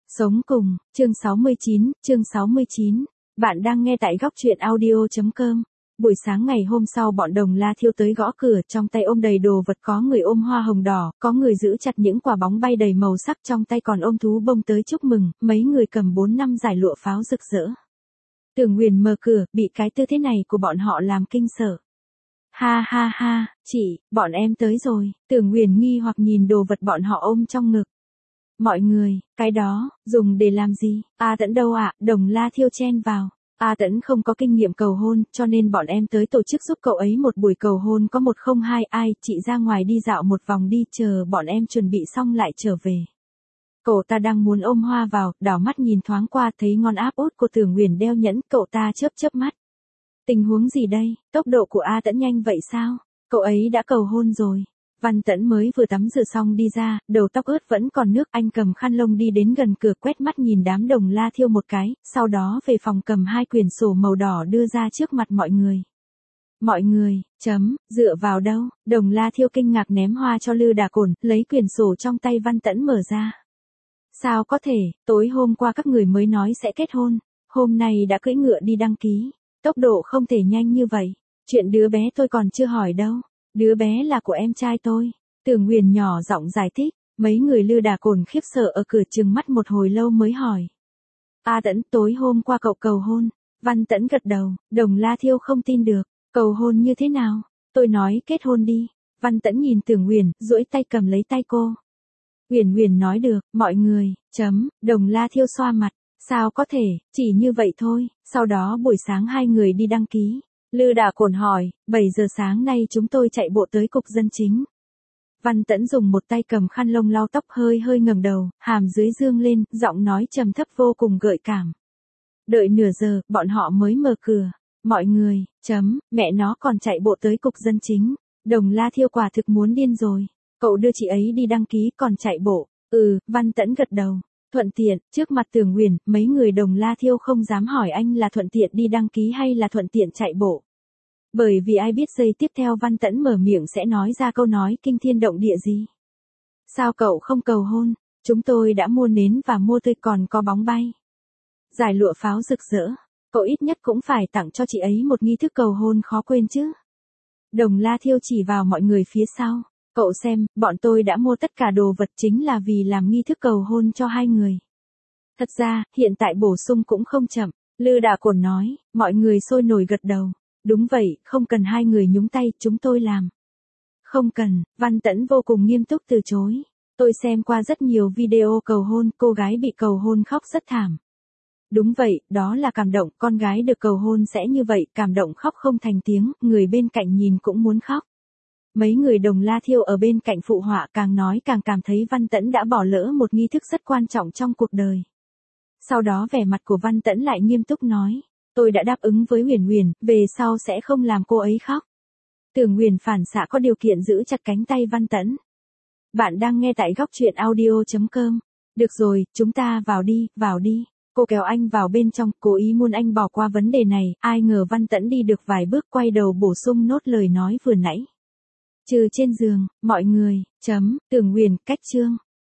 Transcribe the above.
Sống cùng, chương 69. Bạn đang nghe tại góc truyện audio.com. Buổi sáng ngày hôm sau bọn Đồng La Thiêu tới gõ cửa, trong tay ôm đầy đồ vật, có người ôm hoa hồng đỏ, có người giữ chặt những quả bóng bay đầy màu sắc, trong tay còn ôm thú bông tới chúc mừng, mấy người cầm 4-5 dải lụa pháo rực rỡ. Tưởng Nguyền mở cửa, bị cái tư thế này của bọn họ làm kinh sợ. Ha ha ha, chị, bọn em tới rồi. Tưởng Nguyền nghi hoặc nhìn đồ vật bọn họ ôm trong ngực. Mọi người, cái đó, dùng để làm gì? A Tẫn đâu ạ? Đồng La Thiêu chen vào. A Tẫn không có kinh nghiệm cầu hôn, cho nên bọn em tới tổ chức giúp cậu ấy một buổi cầu hôn có 102 ai, chị ra ngoài đi dạo một vòng đi, chờ bọn em chuẩn bị xong lại trở về. Cậu ta đang muốn ôm hoa vào, đảo mắt nhìn thoáng qua thấy ngón áp út của Tưởng Nguyền đeo nhẫn, cậu ta chớp chớp mắt. Tình huống gì đây? Tốc độ của A Tẫn nhanh vậy sao? Cậu ấy đã cầu hôn rồi. Văn Tẫn mới vừa tắm rửa xong đi ra, đầu tóc ướt vẫn còn nước, anh cầm khăn lông đi đến gần cửa quét mắt nhìn đám Đồng La Thiêu một cái, sau đó về phòng cầm 2 quyển sổ màu đỏ đưa ra trước mặt mọi người. Mọi người, dựa vào đâu? Đồng La Thiêu kinh ngạc ném hoa cho Lư Đà Cổn, lấy quyển sổ trong tay Văn Tẫn mở ra. Sao có thể, tối hôm qua các người mới nói sẽ kết hôn, hôm nay đã cưỡi ngựa đi đăng ký, tốc độ không thể nhanh như vậy, chuyện đứa bé tôi còn chưa hỏi đâu. Đứa bé là của em trai tôi. Tưởng Nguyền nhỏ giọng giải thích, mấy người Lư Đà Cổn khiếp sợ ở cửa trừng mắt một hồi lâu mới hỏi. A Tẫn, tối hôm qua cậu cầu hôn. Văn Tẫn gật đầu, Đồng La Thiêu không tin được, cầu hôn như thế nào? Tôi nói kết hôn đi. Văn Tẫn nhìn Tưởng Nguyền, duỗi tay cầm lấy tay cô. Nguyền nói được, mọi người, Đồng La Thiêu xoa mặt, sao có thể, chỉ như vậy thôi, sau đó buổi sáng 2 người đi đăng ký. Lư Đà Cổn hỏi, 7 giờ sáng nay chúng tôi chạy bộ tới cục dân chính. Văn Tẫn dùng một tay cầm khăn lông lau tóc, hơi ngẩng đầu, hàm dưới dương lên, giọng nói trầm thấp vô cùng gợi cảm. Đợi nửa giờ, bọn họ mới mở cửa. Mọi người, mẹ nó còn chạy bộ tới cục dân chính. Đồng La Thiêu quả thực muốn điên rồi. Cậu đưa chị ấy đi đăng ký còn chạy bộ. Văn Tẫn gật đầu. Thuận tiện, trước mặt Tưởng Nguyền, mấy người Đồng La Thiêu không dám hỏi anh là thuận tiện đi đăng ký hay là thuận tiện chạy bộ. Bởi vì ai biết giây tiếp theo Văn Tẫn mở miệng sẽ nói ra câu nói kinh thiên động địa gì. Sao cậu không cầu hôn? Chúng tôi đã mua nến và mua tươi, còn có bóng bay. Giải lụa pháo rực rỡ. Cậu ít nhất cũng phải tặng cho chị ấy một nghi thức cầu hôn khó quên chứ. Đồng La Thiêu chỉ vào mọi người phía sau. Cậu xem, bọn tôi đã mua tất cả đồ vật chính là vì làm nghi thức cầu hôn cho 2 người. Thật ra, hiện tại bổ sung cũng không chậm. Lư Đà Cổn nói, mọi người sôi nổi gật đầu. Đúng vậy, không cần 2 người nhúng tay, chúng tôi làm. Không cần, Văn Tẫn vô cùng nghiêm túc từ chối. Tôi xem qua rất nhiều video cầu hôn, cô gái bị cầu hôn khóc rất thảm. Đúng vậy, đó là cảm động, con gái được cầu hôn sẽ như vậy, cảm động khóc không thành tiếng, người bên cạnh nhìn cũng muốn khóc. Mấy người Đồng La Thiêu ở bên cạnh phụ họa, càng nói càng cảm thấy Văn Tẫn đã bỏ lỡ một nghi thức rất quan trọng trong cuộc đời. Sau đó vẻ mặt của Văn Tẫn lại nghiêm túc nói, tôi đã đáp ứng với Nguyền, về sau sẽ không làm cô ấy khóc. Tưởng Nguyền phản xạ có điều kiện giữ chặt cánh tay Văn Tẫn. Bạn đang nghe tại góc truyện audio.com. Được rồi, chúng ta vào đi. Cô kéo anh vào bên trong, cố ý muốn anh bỏ qua vấn đề này, ai ngờ Văn Tẫn đi được vài bước quay đầu bổ sung nốt lời nói vừa nãy. Trừ trên giường, mọi người, Tưởng Nguyền, cách chương.